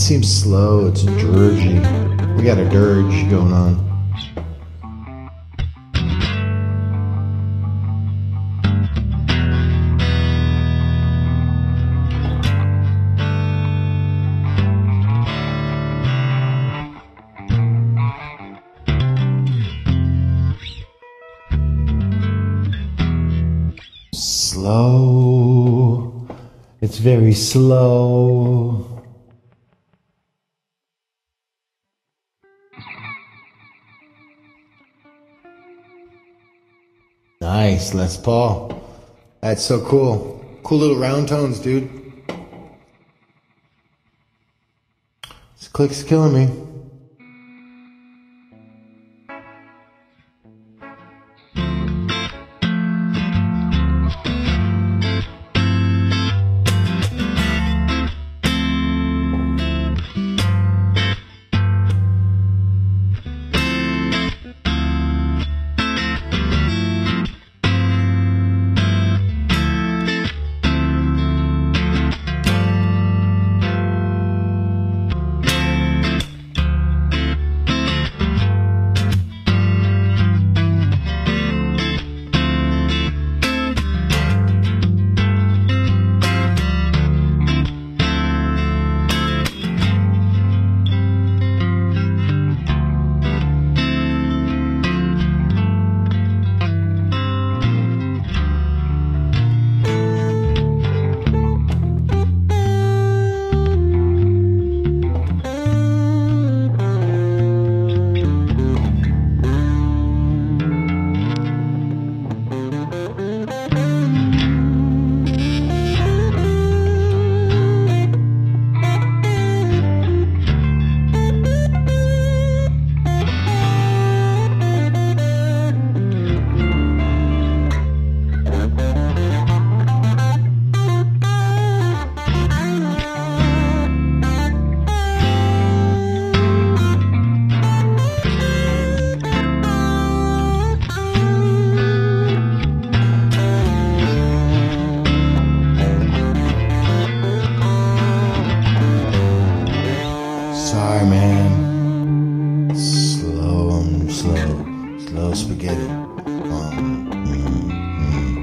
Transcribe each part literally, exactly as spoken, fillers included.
seems slow, it's dirgy. We got a dirge going on. Slow, it's very slow. Nice, Les Paul. That's so cool. Cool little round tones, dude. This click's killing me. Sorry, man. Slow, um, slow, slow spaghetti. Um, mm, mm.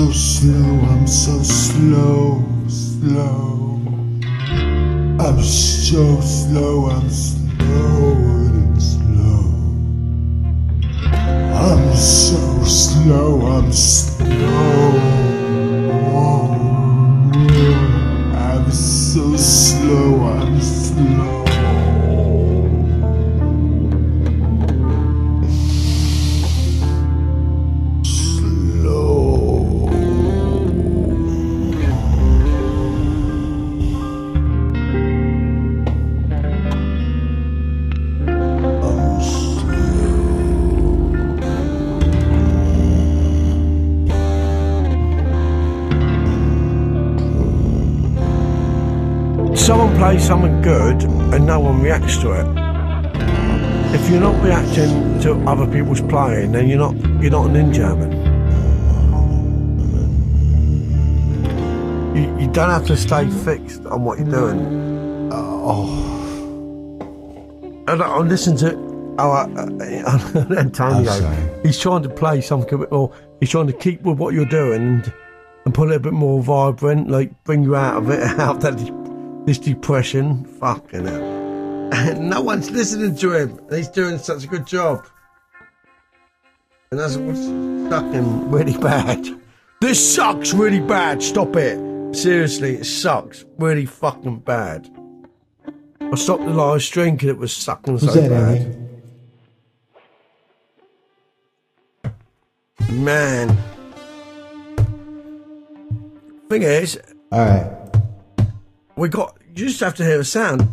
so slow, I'm so slow, slow. I'm so slow, I'm slower than slow. I'm so slow, I'm slow. I'm so slow, I'm slow. Someone plays something good and no one reacts to it. If you're not reacting to other people's playing, then you're not you're not a ninja man. You, you don't have to stay fixed on what you're doing. Oh, And I, I listen to oh, uh, uh, Antonio. He's trying to play something a bit more. He's trying to keep with what you're doing and, and put it a bit more vibrant, like bring you out of it, out that. This depression, fucking hell. And no one's listening to him. He's doing such a good job. And that's what's fucking really bad. This sucks really bad. Stop it. Seriously, it sucks really fucking bad. I stopped the live stream because it was sucking so that, bad. Amy? Man. Thing is, alright. we got, you just have to hear a sound.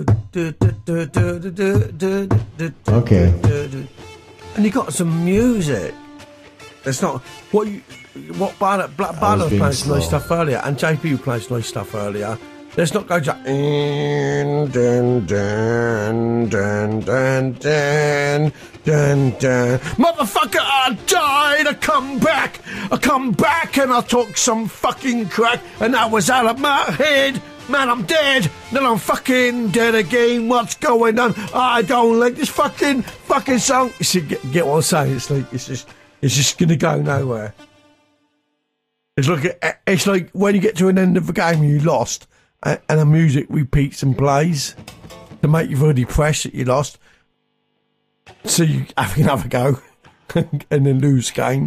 Okay. And you got some music. It's not what you, what Barnett, Black Barnett was playing some nice stuff earlier, and J P was playing some nice stuff earlier. Let's not go to dun dun dun dun dun dun dun dun. Motherfucker, I died. I come back. I come back, and I took some fucking crack, and that was out of my head. Man, I'm dead. Then I'm fucking dead again. What's going on? I don't like this fucking fucking song. You see, get, get what I'm saying? It's like it's just it's just gonna go nowhere. It's like it's like when you get to an end of the game and you lost, and, and the music repeats and plays to make you feel depressed that you lost. So you have another go and then lose game.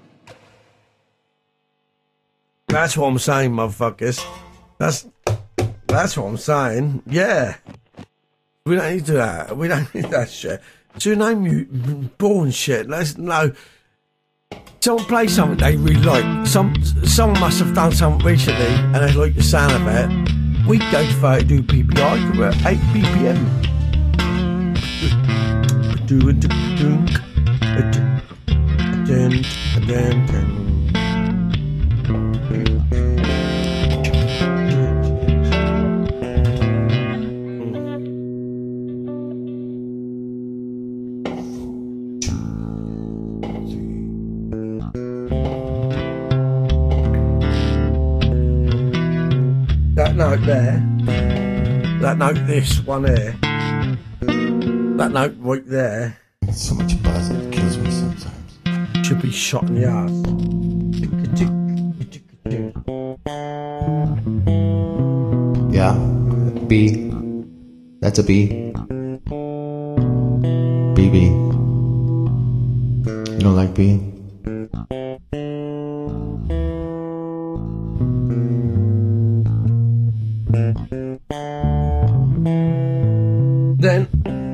That's what I'm saying, motherfuckers. That's that's what I'm saying. Yeah, we don't need to do that. We don't need that shit. So name you born shit. Let's no. Someone play something they really like. Some someone must have done something recently and they like the sound of it. We go to thirty-two P P I because we're at eight B P M. That note there, that note this one there, that note right there, It's so much buzz it kills me sometimes. should be shot in the ass. Yeah, B. That's a B. B B. You don't like B? Then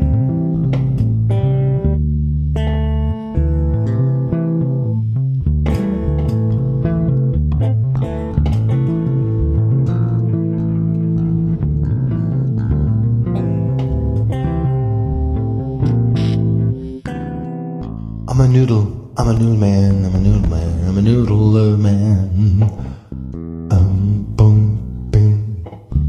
I'm a noodle, I'm a noodle man, I'm a noodle man, I'm a noodle man. Um, boom, boom.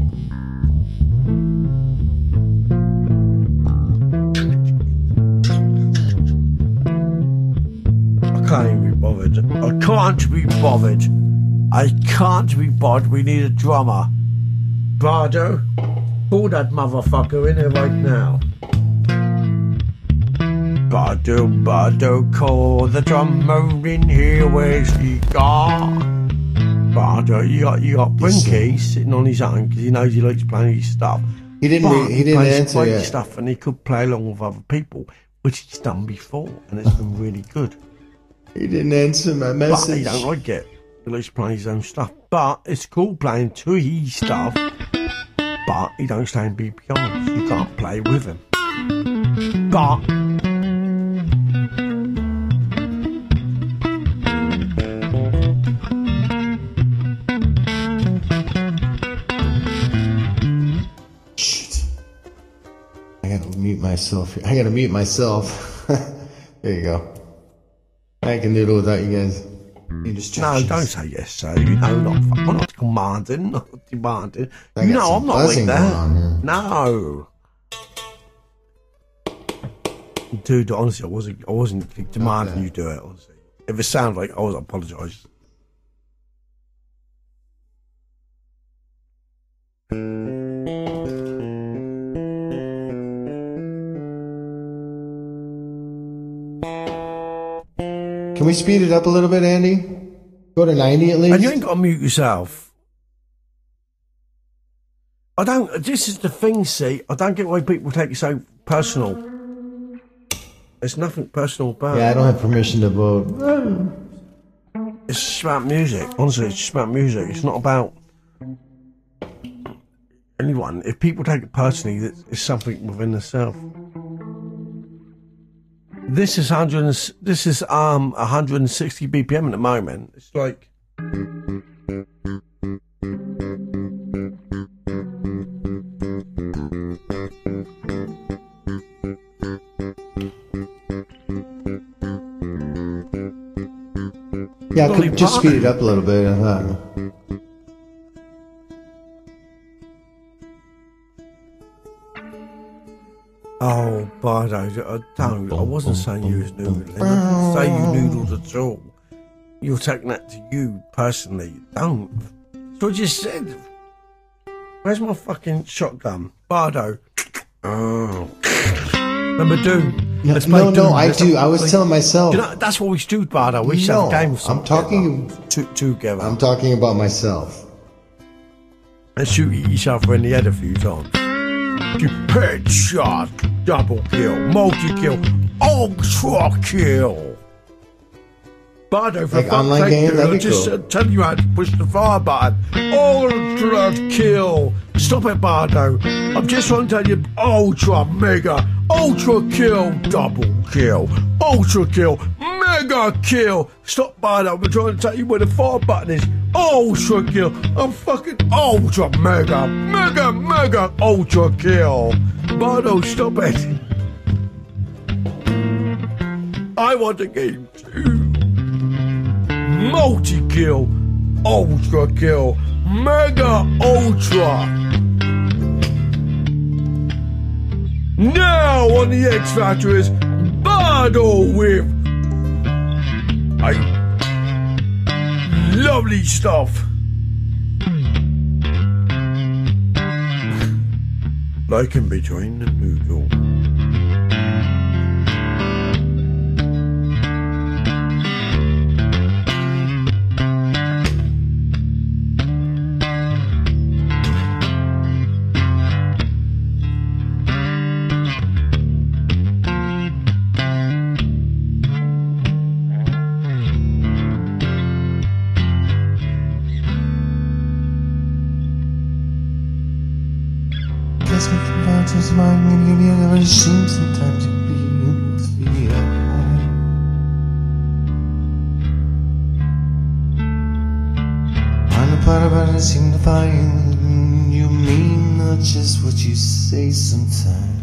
I can't even be bothered. I can't be bothered. I can't be bothered. We need a drummer. Bardo, pull that motherfucker in here right now. Bardo, Bardo, call the drummer in here. Where's he gone? Bardo, you got you got Brinky sitting on his own because he knows he likes playing his stuff. He didn't. But He didn't plays answer great yet. stuff, and he could play along with other people, which he's done before, and it's been really good. He didn't answer my But message. he don't like it. He likes playing his own stuff. But it's cool playing to his stuff. But he don't stay in B P Rs. You can't play with him. But Shit. I gotta mute myself here. I gotta mute myself. There you go. I can do it without you guys. You just no, don't say yes, sir. You know, not I'm not commanding, not demanding. I You got know, some I'm not like buzzing that. going on here. No. Dude, honestly, I wasn't. I wasn't demanding Okay. you do it. Honestly, if it sounds like I was, I apologise. Can we speed it up a little bit, Andy? Go to ninety at least. And you ain't got to mute yourself. I don't. This is the thing. See, I don't get why people take it so personal. There's nothing personal about Yeah, I it. don't have permission to vote. It's just about music. Honestly, it's just about music. It's not about anyone. If people take it personally, it's it's something within themselves. This is one hundred. and- This is um one hundred sixty B P M at the moment. It's like. Yeah, I Dolly could just speed Parton. it up a little bit. I thought. Oh, Bardo, I don't. I wasn't saying you was noodling. I didn't say you noodled at all. You're taking that to you personally. Don't. That's what I just said. Where's my fucking shotgun? Bardo. Oh. Number two. No, Let's play no, no, Doom. I Let's do. have- I was like- telling myself. You know, that's what we should do, Bardo. We should No, have a game of I'm something talking- together. Two, together. I'm talking about myself. And shoot yourself in the head a few times. You headshot, double kill, multi kill, ultra kill. Bardo, for Like fuck's online sake, game? dude, That'd I be just cool. uh, tell you how to push the fire button. Ultra kill. Stop it, Bardo. I'm just trying to tell you, ultra mega, ultra kill, double kill, ultra kill, mega kill. Stop, Bardo. I'm trying to tell you where the fire button is. Ultra kill. I'm fucking ultra mega, mega, mega, ultra kill. Bardo, stop it. I want the game too. Multi-kill, ultra kill, mega ultra. Now on the X Factor is Bardo with I lovely stuff. Like in between the noodle. Guess we can find some smart and you never assume sometimes you feel alright. On the part about it, seem to find you mean not just what you say sometimes.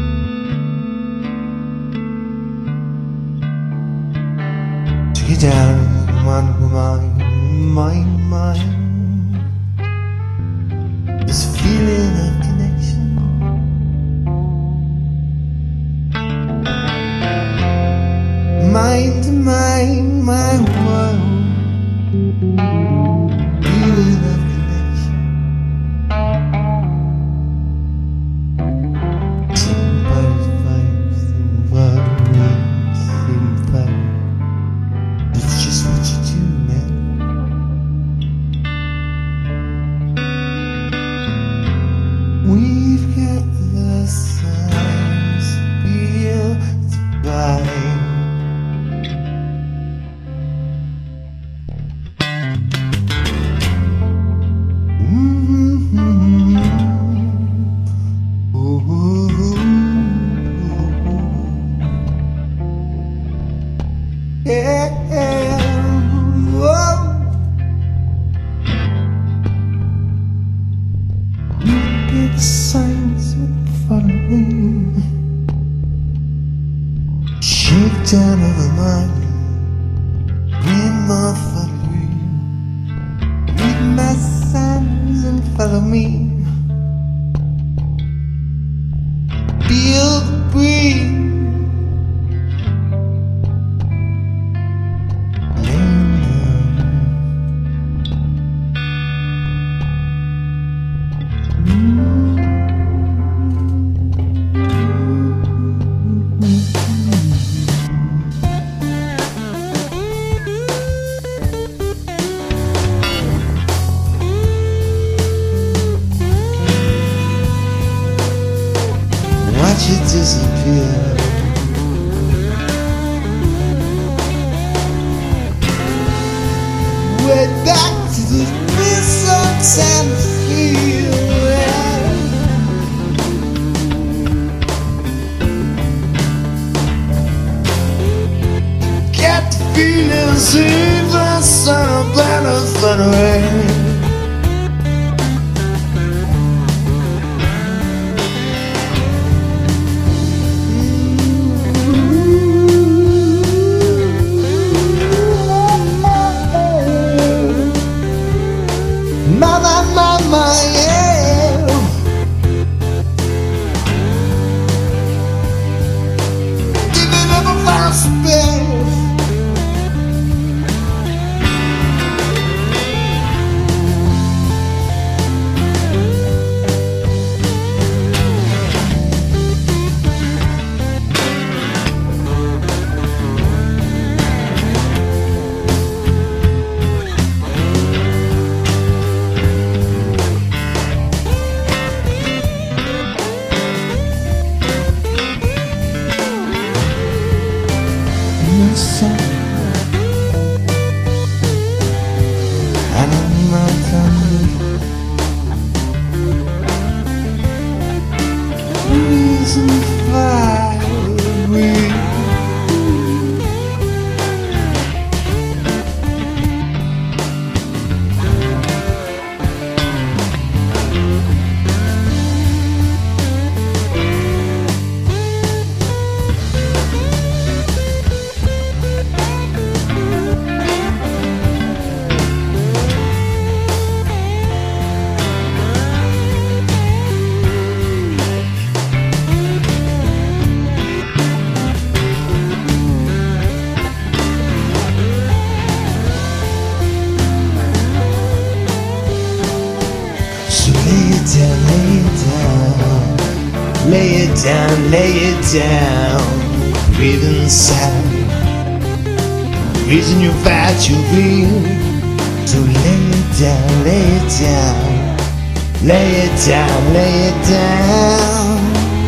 Take it down, mind, mind, mind, mind. This feeling of connection. Mind to mind, my world. Feeling of connection. Somebody's vibes and worry. Whoa. The signs would follow me. Shakedown of the mind, read my following. Read my signs and follow me. Feel the breeze. Watch it disappear. Way back to the bliss of time to feel. Get the feeling, see the sun, a planet far away. Mama, mama, yeah. Give it up a fast space. I don't know reason fly away. Lay it down, lay it down, breathe inside. Reason you fight, you feel. So lay it down, lay it down, lay it down, lay it down.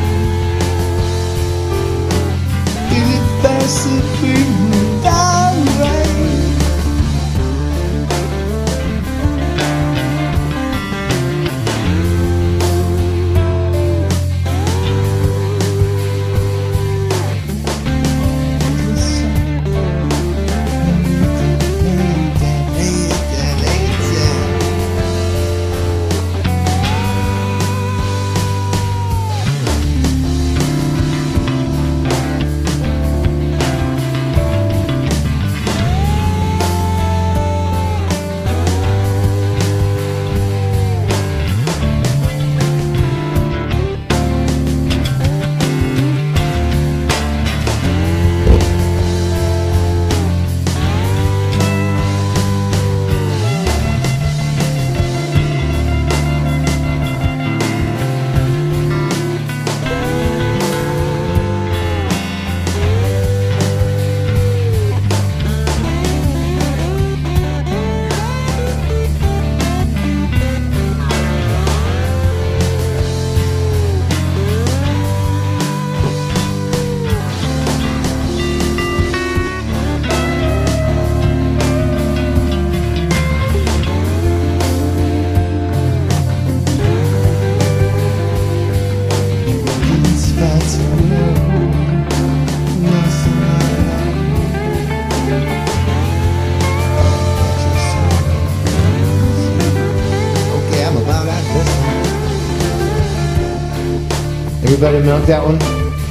Feel it fast and breathe down right. Everybody milk that one?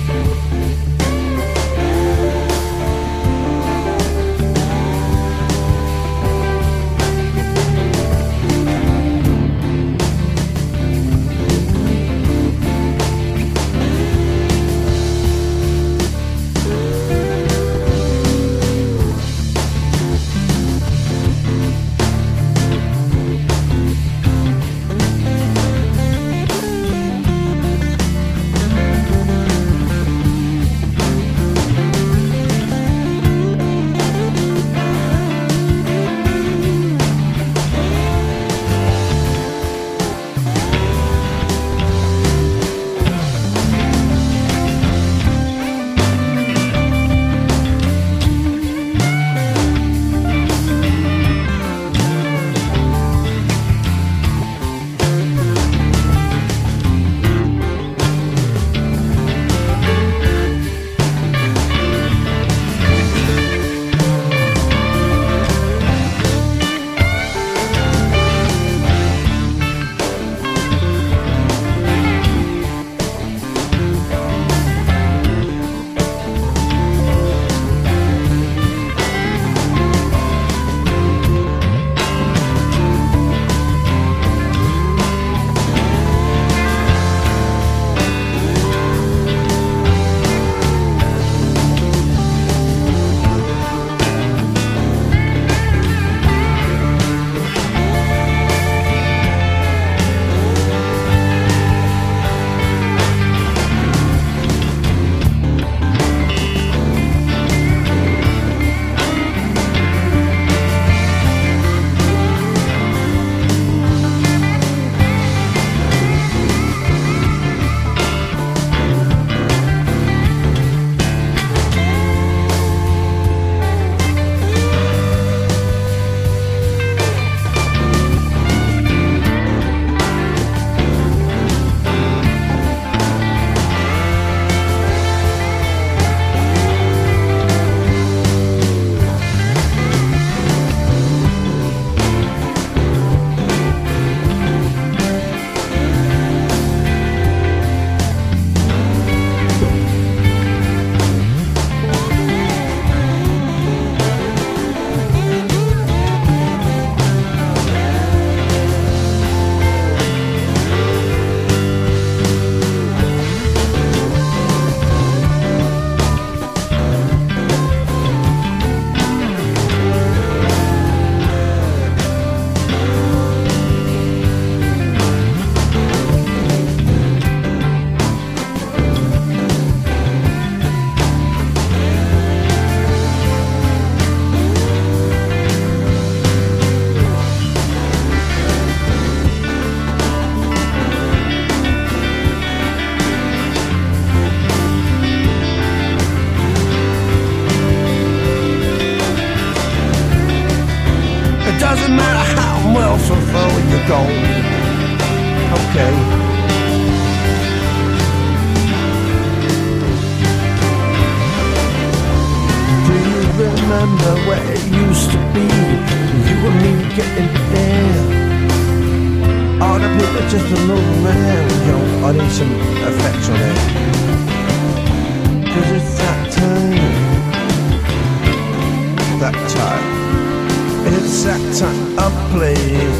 Doesn't matter how well so far you go. Okay. Do you remember where it used to be? You and me getting there. All the people just a moving around. Yo, I need some effects on it. Cause it's that time. That time. It's that time of play.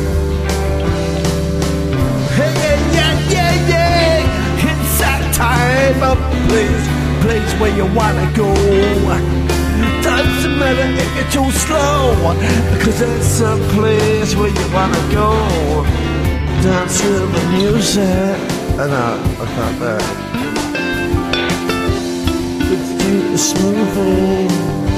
Hey, yeah, yeah, yeah, yeah. It's that time of place. Place where you wanna go. Doesn't matter if you're too slow, cause it's a place where you wanna go. Dance to the music. Oh no, I can't do it. It's too smooth.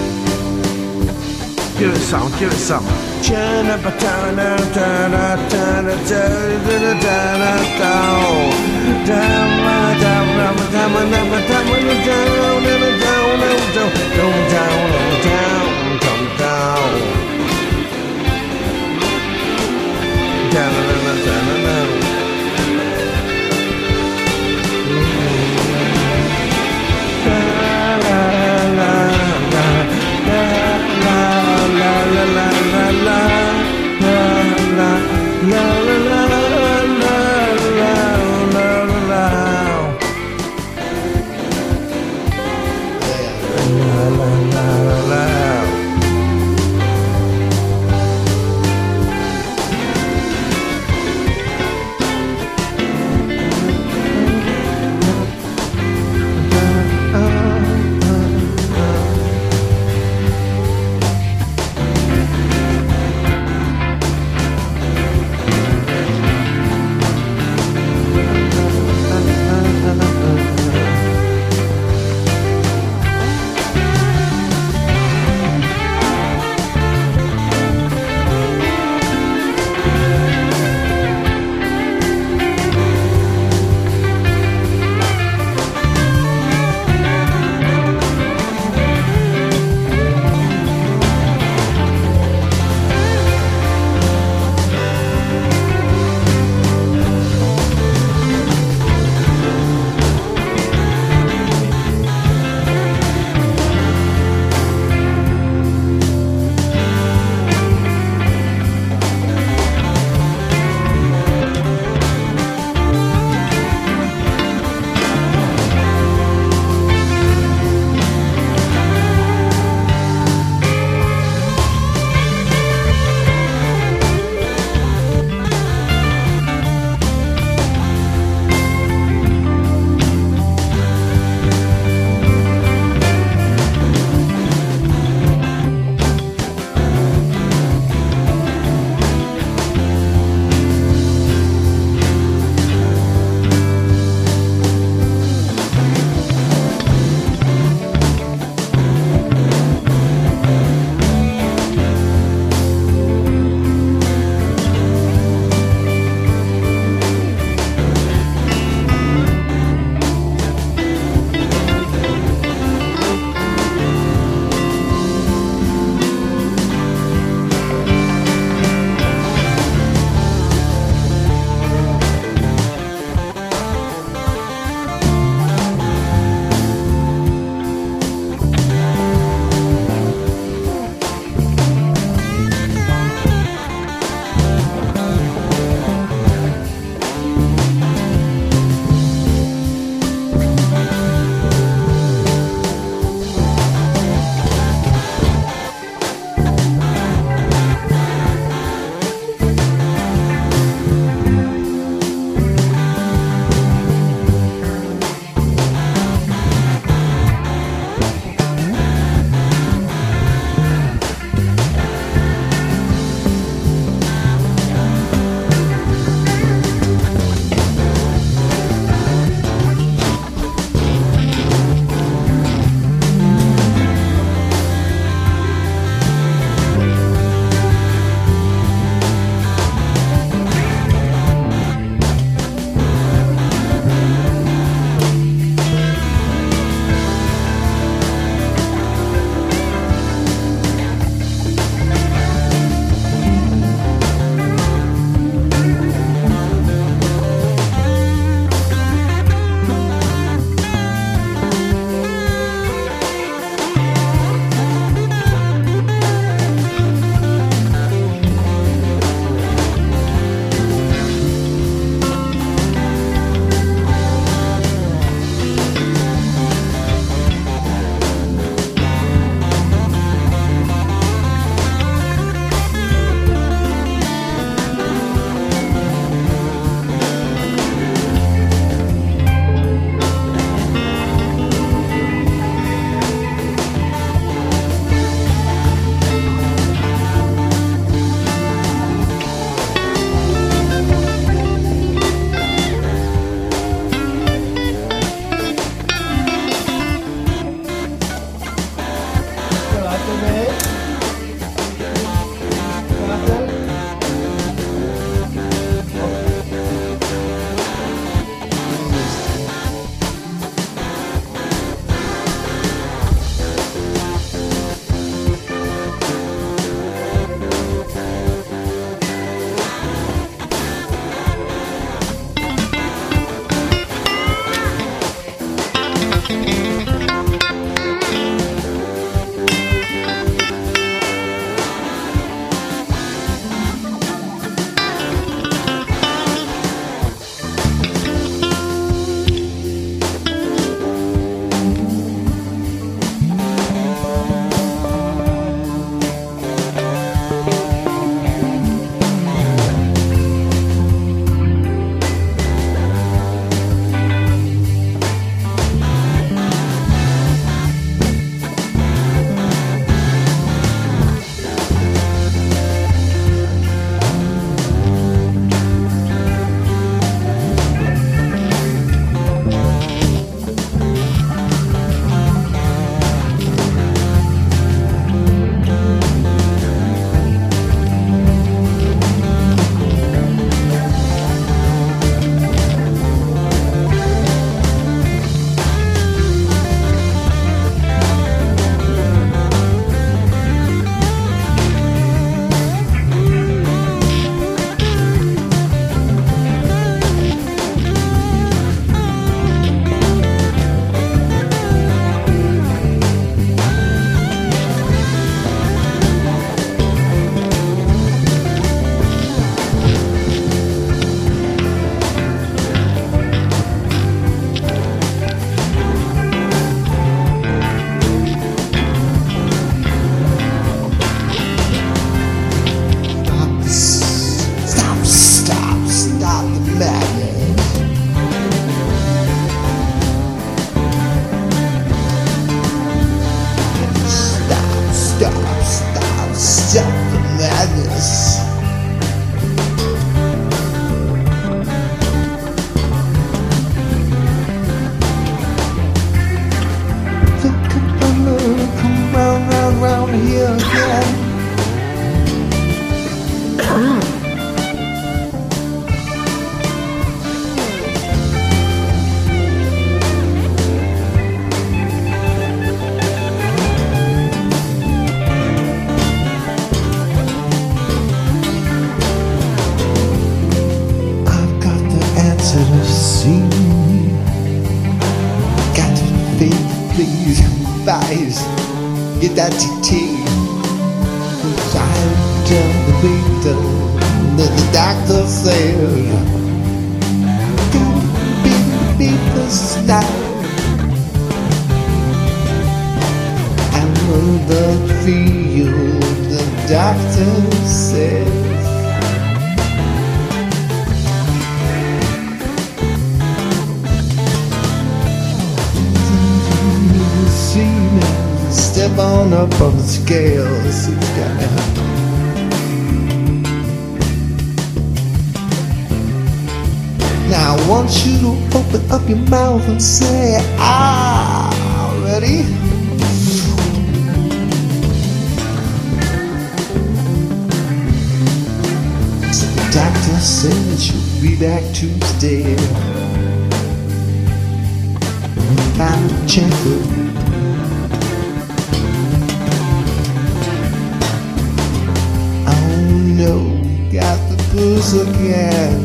Give it some, give it some. Turn up a turn up, turn up, turn up, turn up, turn up, turn up, down, down, down, down, down, down, down, down, down, down, down. sadness. Look up and look, come round, round, round here again. To the sea, got to feel, please, advise your daddy tea. I'm down the window, that the doctor said, gotta be the people's now. I'm on the field, the doctor said. Step on up on the scales, it's got me. Now I want you to open up your mouth and say, ah, ready? So the doctor said she'll be back Tuesday. I'm gentle. No, got the blues again.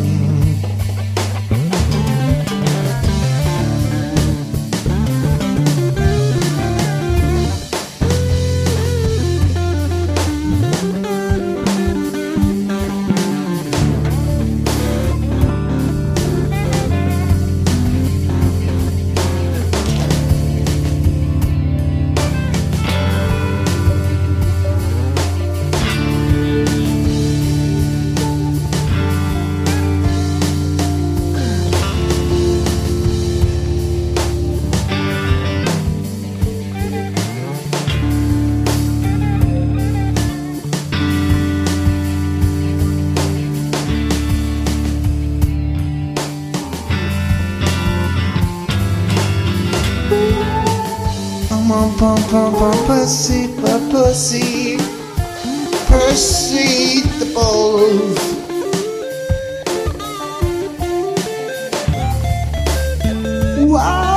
Pum pum pum pussy, pussy, pussy the balls. Wow.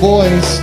voice.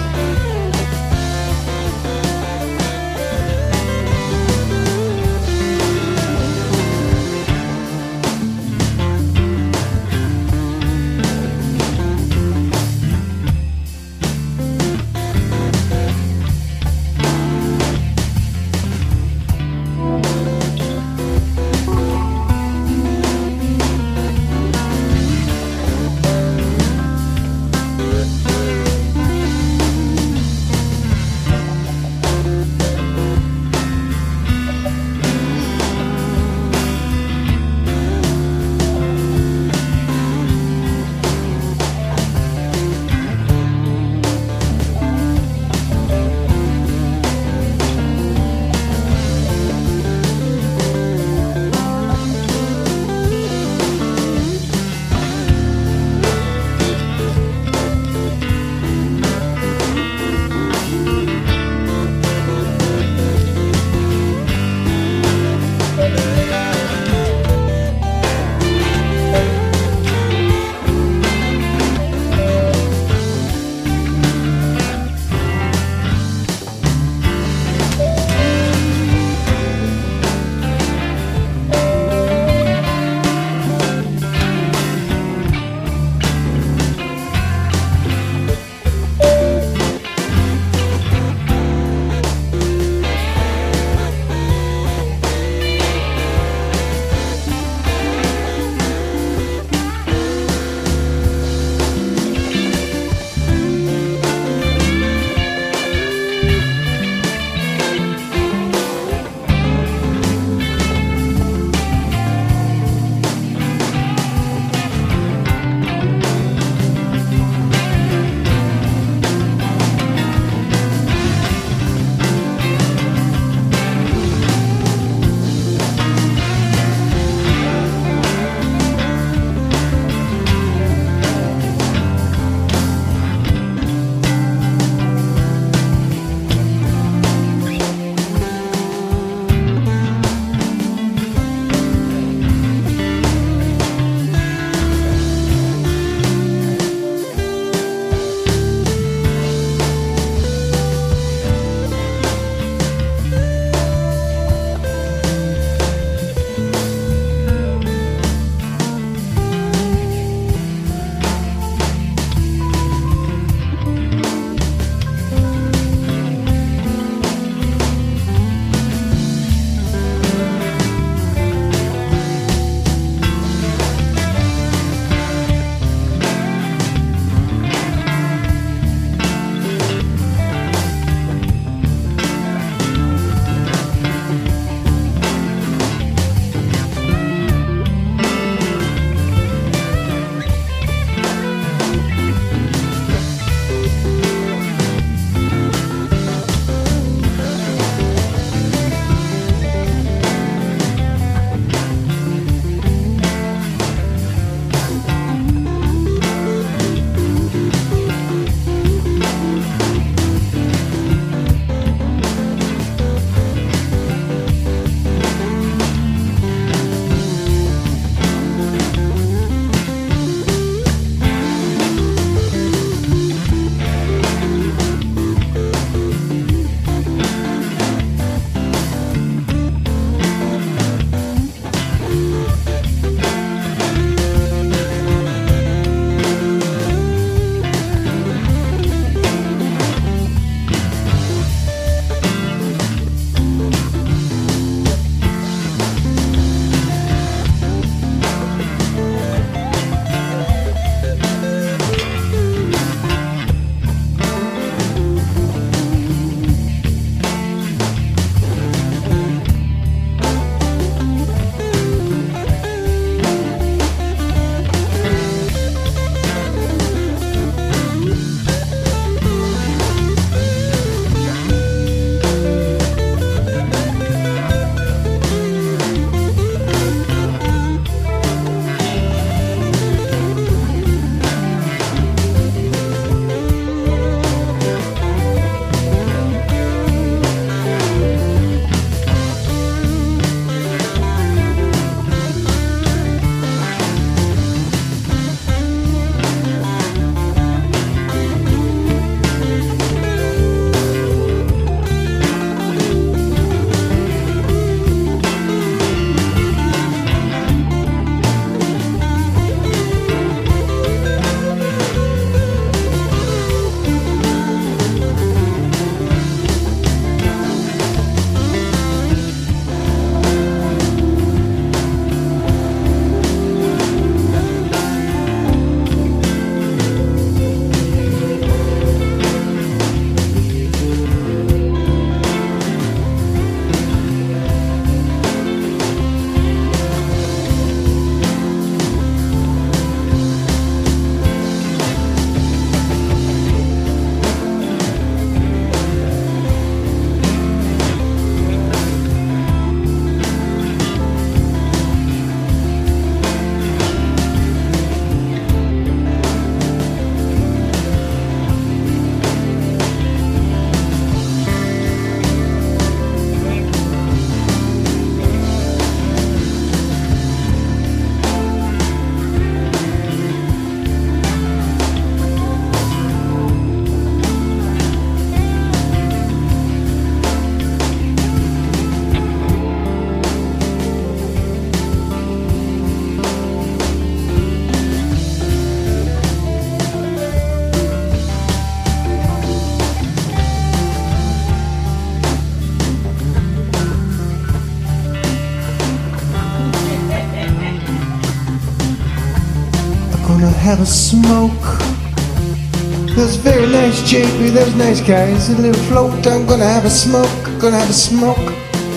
have a smoke. There's very nice J P, there's nice guys, a little float. I'm gonna have a smoke, gonna have a smoke.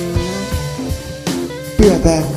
Be right back.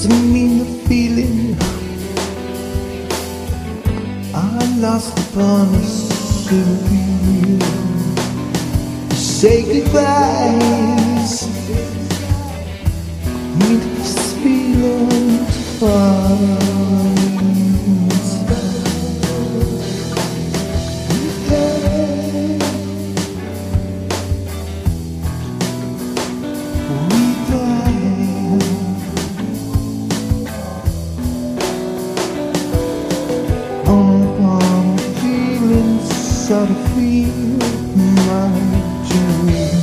doesn't mean the feeling I lost upon a silver. Say goodbyes, meet this feeling to find. Try to feel my dream.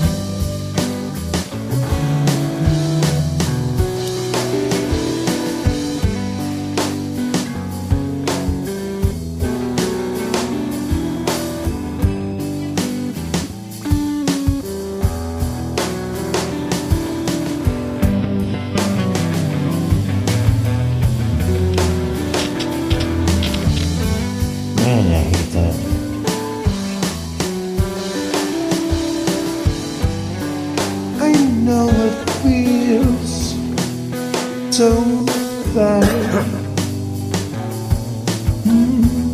Man, I hate that. I know it feels so bad. Mm.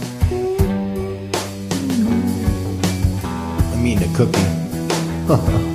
I mean the cookie.